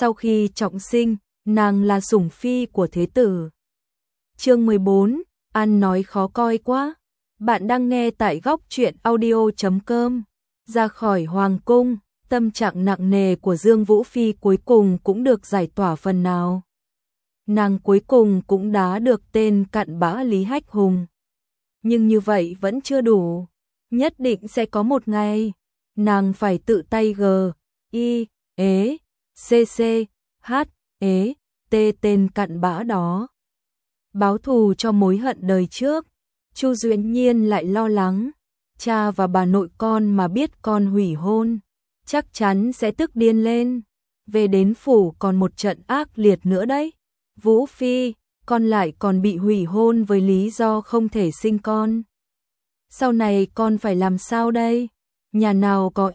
Sau khi trọng sinh, nàng là sủng phi của thế tử. Chương 14, ăn nói khó coi quá. Bạn đang nghe tại góc truyện audio.com. Ra khỏi hoàng cung, tâm trạng nặng nề của Dương Vũ Phi cuối cùng cũng được giải tỏa phần nào. Nàng cuối cùng cũng đá được tên cặn bã Lý Hách Hùng. Nhưng như vậy vẫn chưa đủ. Nhất định sẽ có một ngày, nàng phải tự tay tên cặn bã đó. Báo thù cho mối hận đời trước. Chu Duyên Nhiên lại lo lắng, cha và bà nội con mà biết con hủy hôn, chắc chắn sẽ tức điên lên. Về đến phủ còn một trận ác liệt nữa đấy. Vũ Phi, con lại còn bị hủy hôn với lý do không thể sinh con. Sau này con phải làm sao đây? Nhà nào có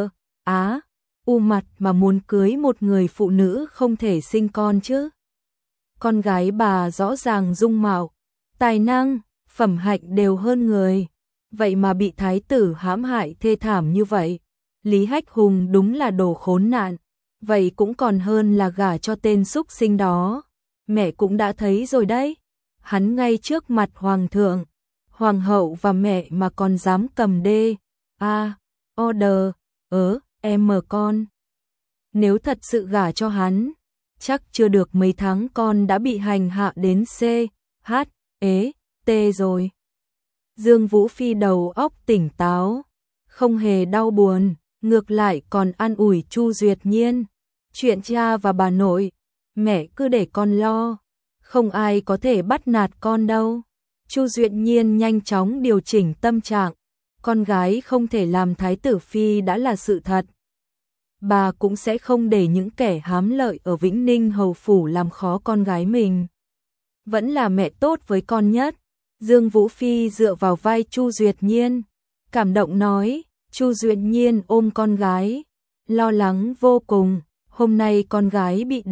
mặt mà muốn cưới một người phụ nữ không thể sinh con chứ? Con gái bà rõ ràng dung mạo, tài năng, phẩm hạnh đều hơn người, vậy mà bị thái tử hãm hại thê thảm như vậy. Lý Hách Hùng đúng là đồ khốn nạn, vậy cũng còn hơn là gả cho tên súc sinh đó. Mẹ cũng đã thấy rồi đấy, hắn ngay trước mặt hoàng thượng, hoàng hậu và mẹ mà còn dám cầm con. Nếu thật sự gả cho hắn, chắc chưa được mấy tháng con đã bị hành hạ đến rồi. Dương Vũ Phi đầu óc tỉnh táo, không hề đau buồn, ngược lại còn an ủi Chu Duyệt Nhiên. Chuyện cha và bà nội, mẹ cứ để con lo, không ai có thể bắt nạt con đâu. Chu Duyệt Nhiên nhanh chóng điều chỉnh tâm trạng, con gái không thể làm thái tử phi đã là sự thật. Bà cũng sẽ không để những kẻ hám lợi ở Vĩnh Ninh hầu phủ làm khó con gái mình. Vẫn là mẹ tốt với con nhất. Dương Vũ Phi dựa vào vai Chu Duyệt Nhiên, cảm động nói. Chu Duyệt Nhiên ôm con gái, lo lắng vô cùng. Hôm nay con gái bị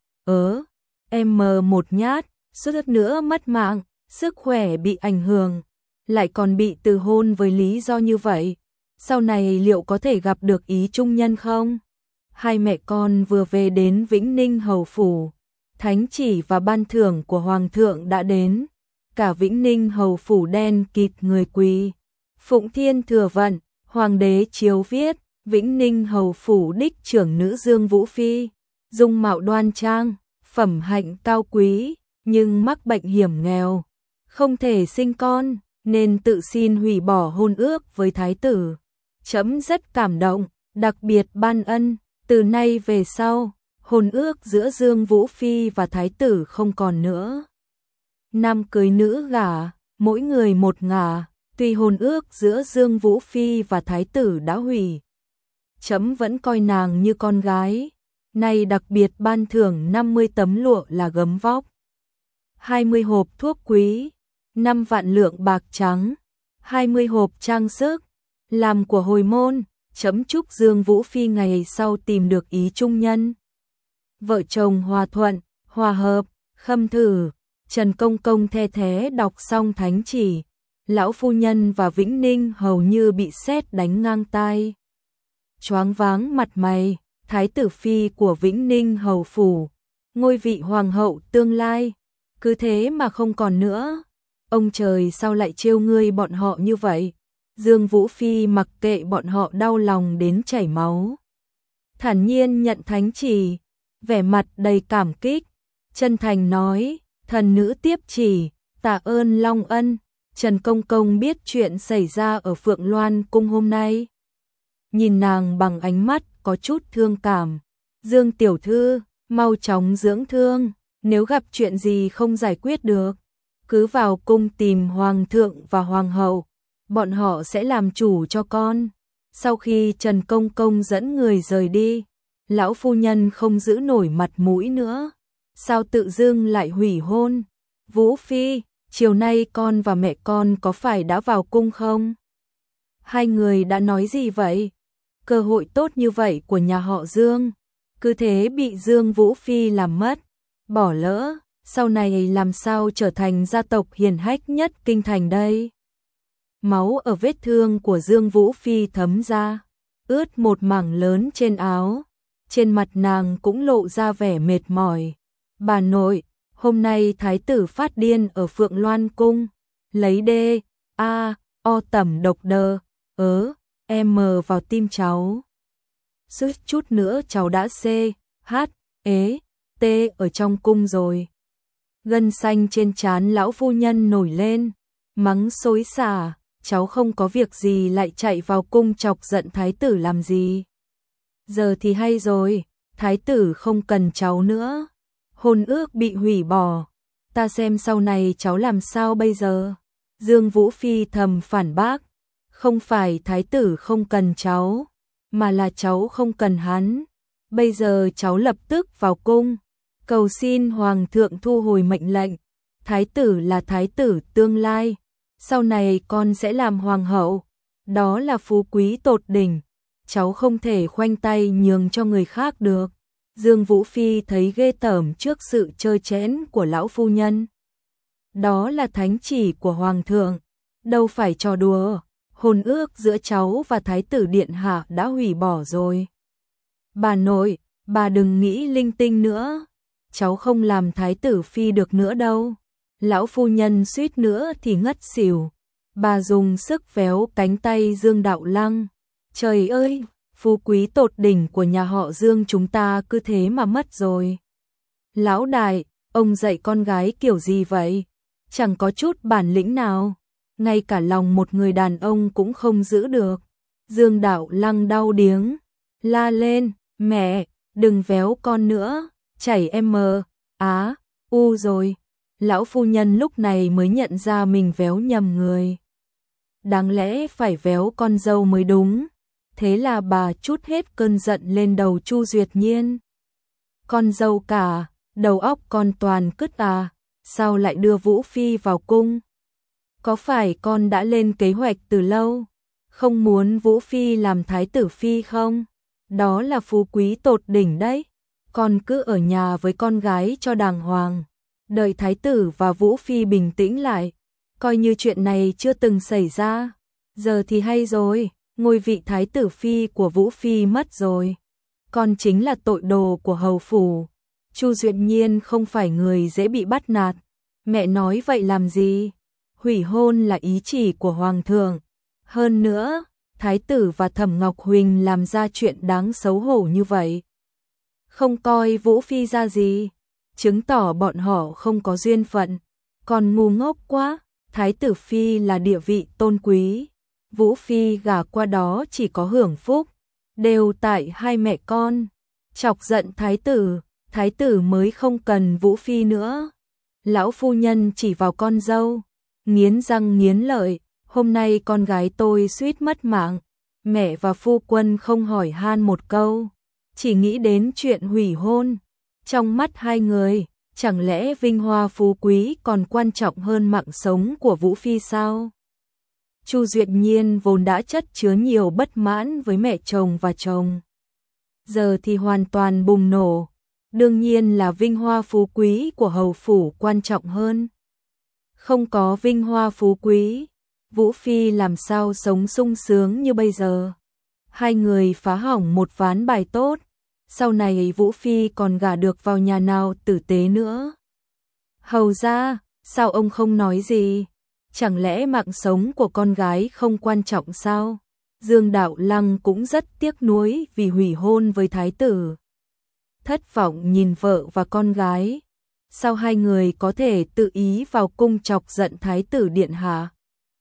một nhát, suýt nữa mất mạng, sức khỏe bị ảnh hưởng, lại còn bị từ hôn với lý do như vậy. Sau này liệu có thể gặp được ý trung nhân không? Hai mẹ con vừa về đến Vĩnh Ninh hầu phủ, thánh chỉ và ban thưởng của hoàng thượng đã đến. Cả Vĩnh Ninh hầu phủ đen kịt người quỳ. Phụng Thiên Thừa Vận, hoàng đế chiếu viết, Vĩnh Ninh hầu phủ đích trưởng nữ Dương Vũ Phi, dung mạo đoan trang, phẩm hạnh cao quý, nhưng mắc bệnh hiểm nghèo, không thể sinh con, nên tự xin hủy bỏ hôn ước với thái tử. Trẫm rất cảm động, đặc biệt ban ân, từ nay về sau, hôn ước giữa Dương Vũ Phi và thái tử không còn nữa. Nam cưới nữ gả, mỗi người một ngả, tuy hôn ước giữa Dương Vũ Phi và thái tử đã hủy, trẫm vẫn coi nàng như con gái. Nay đặc biệt ban thưởng 50 tấm lụa là gấm vóc, 20 hộp thuốc quý, 5 vạn lượng bạc trắng, 20 hộp trang sức, làm của hồi môn. Trẫm chúc Dương Vũ Phi ngày sau tìm được ý trung nhân. Vợ chồng hòa thuận, hòa hợp, khâm thử. Trần Công Công the thé đọc xong thánh chỉ, lão phu nhân và Vĩnh Ninh hầu như bị sét đánh ngang tai. Choáng váng mặt mày, thái tử phi của Vĩnh Ninh hầu phủ, ngôi vị hoàng hậu tương lai, cứ thế mà không còn nữa. Ông trời sao lại trêu ngươi bọn họ như vậy? Dương Vũ Phi mặc kệ bọn họ đau lòng đến chảy máu, thản nhiên nhận thánh chỉ, vẻ mặt đầy cảm kích, chân thành nói, thần nữ tiếp chỉ, tạ ơn long ân. Trần Công Công biết chuyện xảy ra ở Phượng Loan cung hôm nay, nhìn nàng bằng ánh mắt có chút thương cảm. Dương tiểu thư, mau chóng dưỡng thương, nếu gặp chuyện gì không giải quyết được, cứ vào cung tìm hoàng thượng và hoàng hậu, bọn họ sẽ làm chủ cho con. Sau khi Trần Công Công dẫn người rời đi, lão phu nhân không giữ nổi mặt mũi nữa. Sao tự dưng lại hủy hôn? Vũ Phi, chiều nay con và mẹ con có phải đã vào cung không? Hai người đã nói gì vậy? Cơ hội tốt như vậy của nhà họ Dương, cứ thế bị Dương Vũ Phi làm mất, bỏ lỡ, sau này làm sao trở thành gia tộc hiển hách nhất kinh thành đây? Máu ở vết thương của Dương Vũ Phi thấm ra, ướt một mảng lớn trên áo. trên mặt nàng cũng lộ ra vẻ mệt mỏi. Bà nội, hôm nay thái tử phát điên ở Phượng Loan cung, lấy o tẩm độc em vào tim cháu. Suýt chút nữa cháu đã t ở trong cung rồi. Gân xanh trên trán lão phu nhân nổi lên, mắng xối xả, cháu không có việc gì lại chạy vào cung chọc giận thái tử làm gì. Giờ thì hay rồi, thái tử không cần cháu nữa. Hôn ước bị hủy bỏ, ta xem sau này cháu làm sao bây giờ. Dương Vũ Phi thầm phản bác, không phải thái tử không cần cháu, mà là cháu không cần hắn. Bây giờ cháu lập tức vào cung, cầu xin hoàng thượng thu hồi mệnh lệnh. Thái tử là thái tử tương lai, sau này con sẽ làm hoàng hậu, đó là phú quý tột đỉnh, cháu không thể khoanh tay nhường cho người khác được. Dương Vũ Phi thấy ghê tởm trước sự trơ trẽn của lão phu nhân. Đó là thánh chỉ của hoàng thượng, đâu phải trò đùa. Hôn ước giữa cháu và thái tử điện hạ đã hủy bỏ rồi. Bà nội, bà đừng nghĩ linh tinh nữa, cháu không làm thái tử phi được nữa đâu. Lão phu nhân suýt nữa thì ngất xỉu. Bà dùng sức véo cánh tay Dương Đạo Lăng. Trời ơi, phú quý tột đỉnh của nhà họ Dương chúng ta cứ thế mà mất rồi. Lão đại, ông dạy con gái kiểu gì vậy? Chẳng có chút bản lĩnh nào, ngay cả lòng một người đàn ông cũng không giữ được. Dương Đạo Lăng đau điếng, la lên, mẹ, đừng véo con nữa, chảy rồi. Lão phu nhân lúc này mới nhận ra mình véo nhầm người. Đáng lẽ phải véo con dâu mới đúng. Thế là bà trút hết cơn giận lên đầu Chu Duyệt Nhiên. Con dâu cả, đầu óc con toàn cứt à, sao lại đưa Vũ Phi vào cung? Có phải con đã lên kế hoạch từ lâu, không muốn Vũ Phi làm thái tử phi không? Đó là phú quý tột đỉnh đấy. Con cứ ở nhà với con gái cho đàng hoàng, đợi thái tử và Vũ Phi bình tĩnh lại, coi như chuyện này chưa từng xảy ra. Giờ thì hay rồi, ngôi vị thái tử phi của Vũ Phi mất rồi. Con chính là tội đồ của hầu phủ. Chu Duyệt Nhiên không phải người dễ bị bắt nạt. Mẹ nói vậy làm gì? Hủy hôn là ý chỉ của hoàng thượng. Hơn nữa, thái tử và Thẩm Ngọc Huỳnh làm ra chuyện đáng xấu hổ như vậy, không coi Vũ Phi ra gì, chứng tỏ bọn họ không có duyên phận. Còn ngu ngốc quá, thái tử phi là địa vị tôn quý, Vũ Phi gả qua đó chỉ có hưởng phúc, đều tại hai mẹ con. Chọc giận thái tử mới không cần Vũ Phi nữa. Lão phu nhân chỉ vào con dâu, nghiến răng nghiến lợi, hôm nay con gái tôi suýt mất mạng, mẹ và phu quân không hỏi han một câu, chỉ nghĩ đến chuyện hủy hôn. Trong mắt hai người, chẳng lẽ vinh hoa phú quý còn quan trọng hơn mạng sống của Vũ Phi sao? Chu Duyệt Nhiên vốn đã chất chứa nhiều bất mãn với mẹ chồng và chồng, giờ thì hoàn toàn bùng nổ. Đương nhiên là vinh hoa phú quý của hầu phủ quan trọng hơn. Không có vinh hoa phú quý, Vũ Phi làm sao sống sung sướng như bây giờ? Hai người phá hỏng một ván bài tốt, sau này Vũ Phi còn gả được vào nhà nào tử tế nữa. Hầu ra, sao ông không nói gì? Chẳng lẽ mạng sống của con gái không quan trọng sao? Dương Đạo Lăng cũng rất tiếc nuối vì hủy hôn với thái tử. Thất vọng nhìn vợ và con gái. Sao hai người có thể tự ý vào cung chọc giận thái tử điện hạ?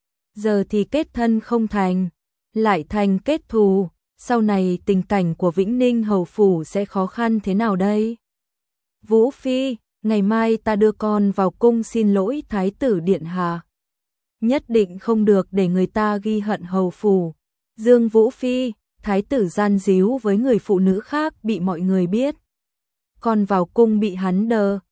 Giờ thì kết thân không thành, lại thành kết thù. Sau này tình cảnh của Vĩnh Ninh hầu phủ sẽ khó khăn thế nào đây? Vũ Phi, ngày mai ta đưa con vào cung xin lỗi thái tử điện hạ. Nhất định không được để người ta ghi hận hầu phủ. Dương Vũ Phi, thái tử gian díu với người phụ nữ khác bị mọi người biết. Con vào cung bị hắn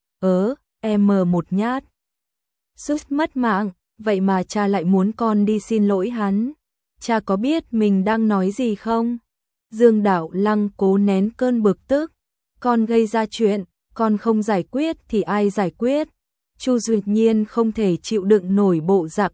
một nhát. Suýt mất mạng, vậy mà cha lại muốn con đi xin lỗi hắn. Cha có biết mình đang nói gì không? Dương Đạo Lăng cố nén cơn bực tức. Con gây ra chuyện, con không giải quyết thì ai giải quyết? Chu Duyệt Nhiên không thể chịu đựng nổi bộ dạng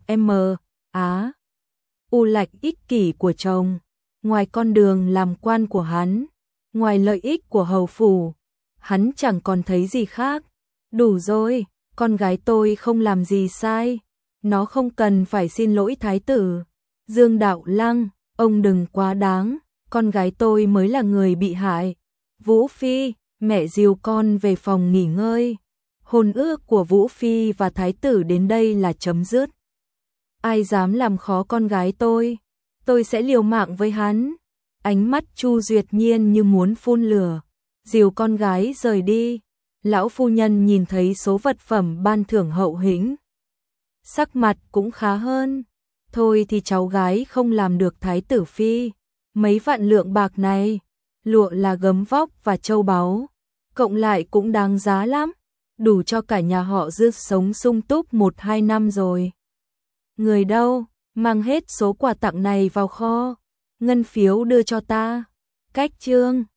lạch ích kỷ của chồng. Ngoài con đường làm quan của hắn, Ngoài lợi ích của hầu phủ, hắn chẳng còn thấy gì khác. Đủ rồi, con gái tôi không làm gì sai, nó không cần phải xin lỗi thái tử. Dương Đạo Lăng, ông đừng quá đáng, con gái tôi mới là người bị hại. Vũ Phi, mẹ dìu con về phòng nghỉ ngơi. Hôn ước của Vũ Phi và thái tử đến đây là chấm dứt. Ai dám làm khó con gái tôi sẽ liều mạng với hắn. Ánh mắt Chu Duyệt Nhiên như muốn phun lửa, dìu con gái rời đi. Lão phu nhân nhìn thấy số vật phẩm ban thưởng hậu hĩnh, sắc mặt cũng khá hơn. Thôi thì cháu gái không làm được thái tử phi, mấy vạn lượng bạc này, lụa là gấm vóc và châu báu, cộng lại cũng đáng giá lắm, đủ cho cả nhà họ Dư sống sung túc 1-2 năm rồi. Người đâu, mang hết số quà tặng này vào kho, ngân phiếu đưa cho ta. Cách chương